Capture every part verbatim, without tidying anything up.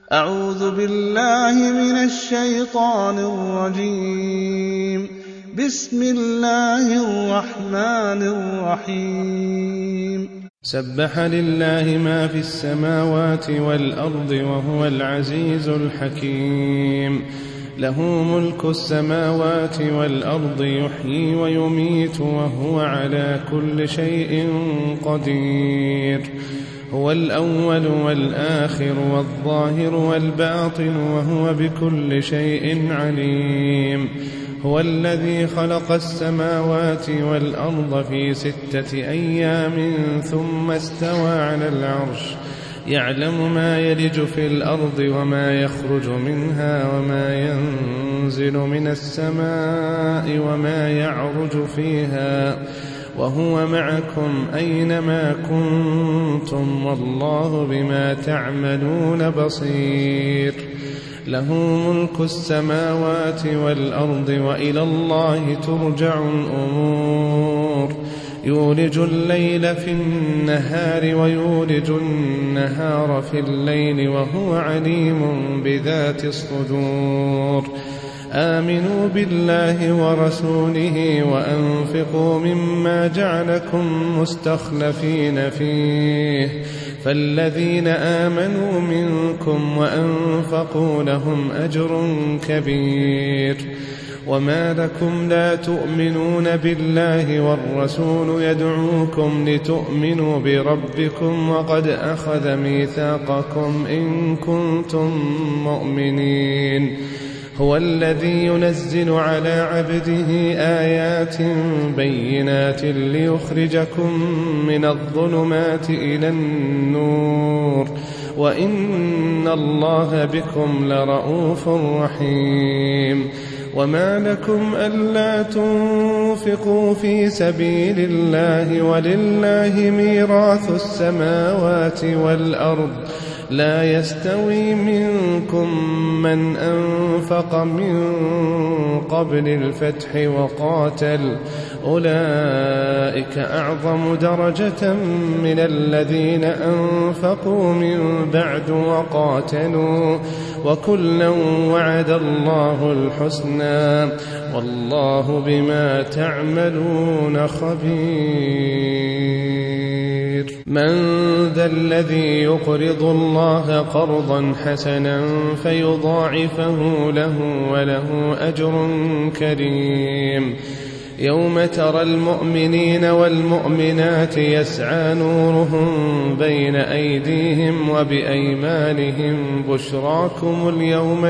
أعوذ بالله من الشيطان الرجيم. بسم الله الرحمن الرحيم. سبح لله ما في السماوات والأرض وهو العزيز الحكيم. له ملك السماوات والأرض يحيي ويميت وهو على كل شيء قدير. هو الأول والآخر والظاهر والباطن وهو بكل شيء عليم. هو الذي خلق السماوات والأرض في ستة أيام ثم استوى على العرش يعلم ما يلج في الأرض وما يخرج منها وما ينزل من السماء وما يعرج فيها وهو معكم أينما كنتم والله بما تعملون بصير. له ملك السماوات والأرض وإلى الله ترجع الأمور. يولج الليل في النهار ويولج النهار في الليل وهو عليم بذات الصدور. آمنوا بالله ورسوله وأنفقوا مما جعلكم مستخلفين فيه فالذين آمنوا منكم وأنفقوا لهم أجر كبير. وما لكم لا تؤمنون بالله والرسول يدعوكم لتؤمنوا بربكم وقد أخذ ميثاقكم إن كنتم مؤمنين. هو الذي ينزل على عبده آيات بينات ليخرجكم من الظلمات إلى النور وإن الله بكم لرءوف رحيم. وما لكم ألا تنفقوا في سبيل الله ولله ميراث السماوات والأرض لا يستوي منكم من أنفق من قبل الفتح وقاتل أولئك أعظم درجة من الذين أنفقوا من بعد وقاتلوا وكلا وعد الله الحسنى والله بما تعملون خبير. من ذا الذي يقرض الله قرضا حسنا فيضاعفه له وله أجر كريم. يوم ترى المؤمنين والمؤمنات يسعى نورهم بين أيديهم وبأيمانهم بشراكم اليوم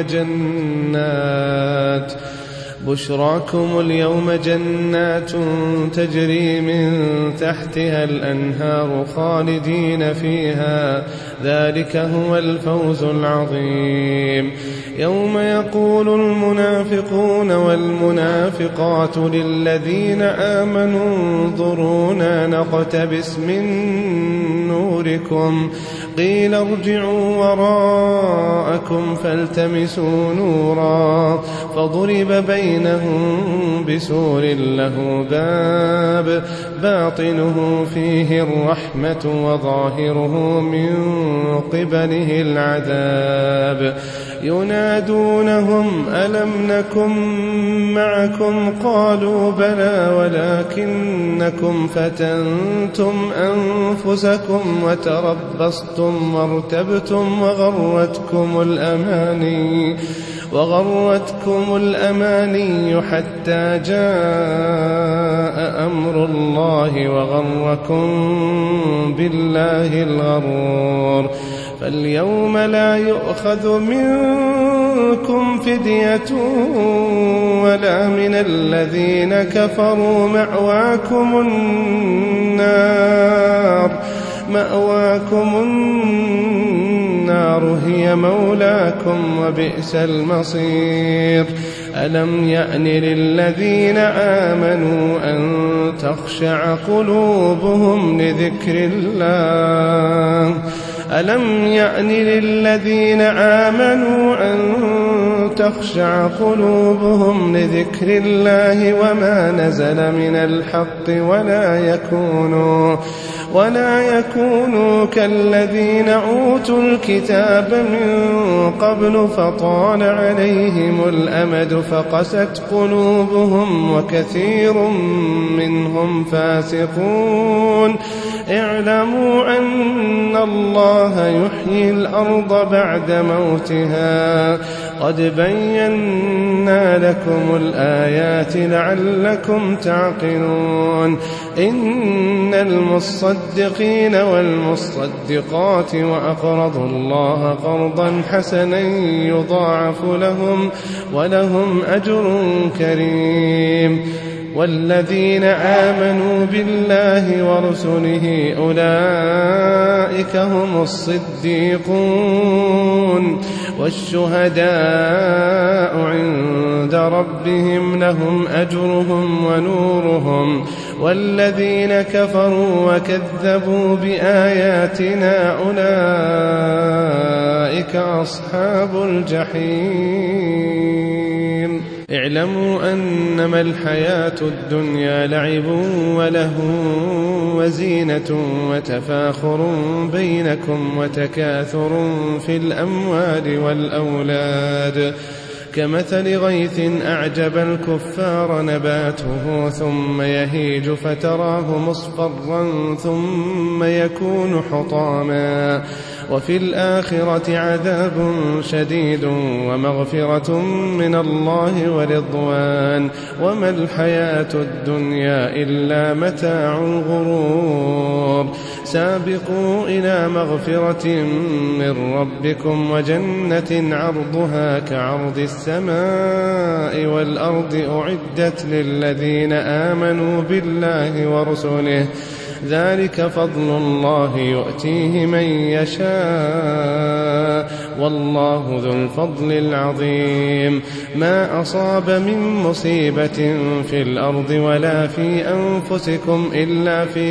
جنات بشراكم اليوم جنات تجري من تحتها الأنهار خالدين فيها ذلك هو الفوز العظيم. يوم يقول المنافقون والمنافقات للذين آمنوا انظرونا نقتبس من نوركم قيل ارجعوا وراءكم فالتمسوا نورا فضرب بينهم بسور له باب باطنه فيه الرحمة وظاهره من قبله العذاب. ينادونهم ألم نكن معكم قالوا بلى ولكنكم فتنتم أنفسكم وتربصتم وارتبتم وغرتكم الأماني وغرتكم الأماني حتى جاء أمر الله وغركم بالله الغرور. فاليوم لا يؤخذ منكم فدية ولا من الذين كفروا مأواكم النار مأواكم النار هي مولاكم وبئس المصير. ألم يأن للذين آمنوا أن تخشع قلوبهم لذكر الله ألم يأن للذين آمنوا أن تخشع قلوبهم لذكر الله وما نزل من الحق ولا يكونوا ولا يكونوا كالذين أوتوا الكتاب من قبل فطال عليهم الأمد فقست قلوبهم وكثير منهم فاسقون اعلموا أن الله يحيي الأرض بعد موتها قد بينا لكم الآيات لعلكم تعقلون إن المصدقين والمصدقات وأقرضوا الله قرضا حسنا يضاعف لهم ولهم أجر كريم والذين آمنوا بالله ورسله أولئك هم الصديقون والشهداء عند ربهم لهم أجرهم ونورهم والذين كفروا وكذبوا بآياتنا أولئك أصحاب الجحيم اعلموا أنما الحياة الدنيا لعب ولهو وزينة وتفاخر بينكم وتكاثر في الأموال والأولاد كمثل غيث أعجب الكفار نباته ثم يهيج فتراه مصفرا ثم يكون حطاما وفي الآخرة عذاب شديد ومغفرة من الله ورضوان وما الحياة الدنيا إلا متاع الغرور سابقوا إلى مغفرة من ربكم وجنة عرضها كعرض السماء والأرض أعدت للذين آمنوا بالله ورسله ذلك فضل الله يؤتيه من يشاء والله ذو الفضل العظيم ما أصاب من مصيبة في الأرض ولا في أنفسكم إلا في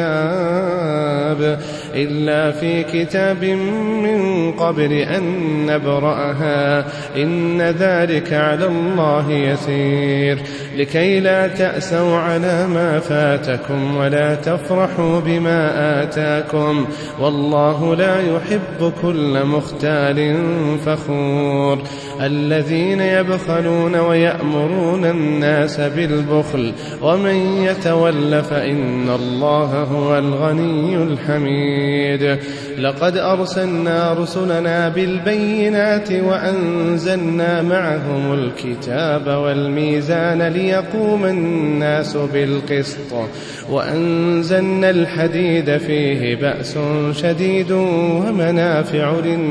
كتاب إلا في كتاب من قبل أن نبرأها إن ذلك على الله يسير لكي لا تأسوا على ما فاتكم ولا تفرحوا بما آتاكم والله لا يحب كل مختال فخور الذين يبخلون ويأمرون الناس بالبخل ومن يتول فإن الله هو الغني الحميد لقد أرسلنا رسلنا بالبينات وأنزلنا معهم الكتاب والميزان ليقوم الناس بالقسط وأنزلنا الحديد فيه بأس شديد ومنافع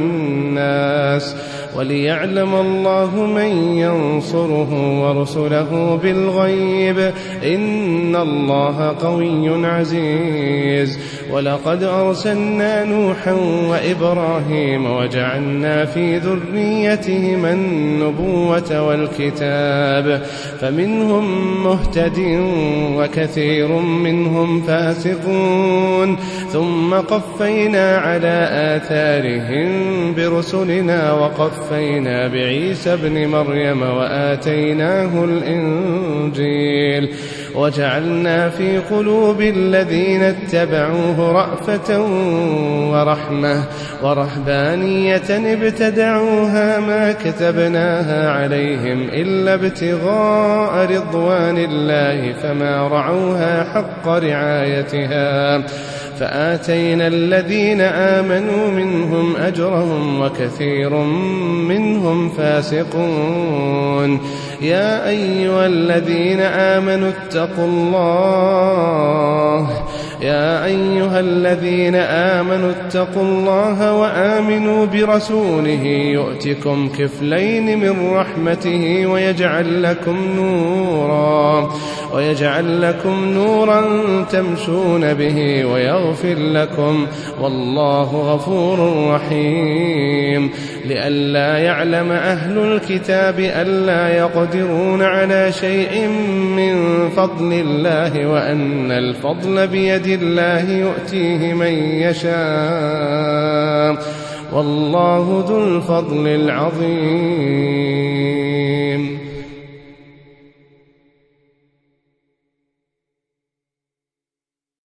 للناس وليعلم الله من ينصره ورسله بالغيب إن الله قوي عزيز ولقد أرسلنا نوحا وإبراهيم وجعلنا في ذريتهما النبوة والكتاب فمنهم مهتد وكثير منهم فاسقون ثم قفينا على آثارهم برسلنا وقفينا بعيسى ابن مريم وآتيناه الإنجيل وجعلنا في قلوب الذين اتبعوه رأفة ورحمة ورهبانية ابتدعوها ما كتبناها عليهم إلا ابتغاء رضوان الله فما رعوها حق رعايتها فآتينا الذين آمنوا منهم أجرهم وكثير منهم فاسقون يا أيها الذين آمنوا اتقوا الله يا أيها الذين آمنوا اتقوا الله وآمنوا برسوله يؤتكم كفلين من رحمته ويجعل لكم نورا ويجعل لكم نورا تمشون به ويغفر لكم والله غفور رحيم لئلا يعلم أهل الكتاب ألا يقدرون على شيء من فضل الله وأن الفضل بيد الله يؤتيه من يشاء والله ذو الفضل العظيم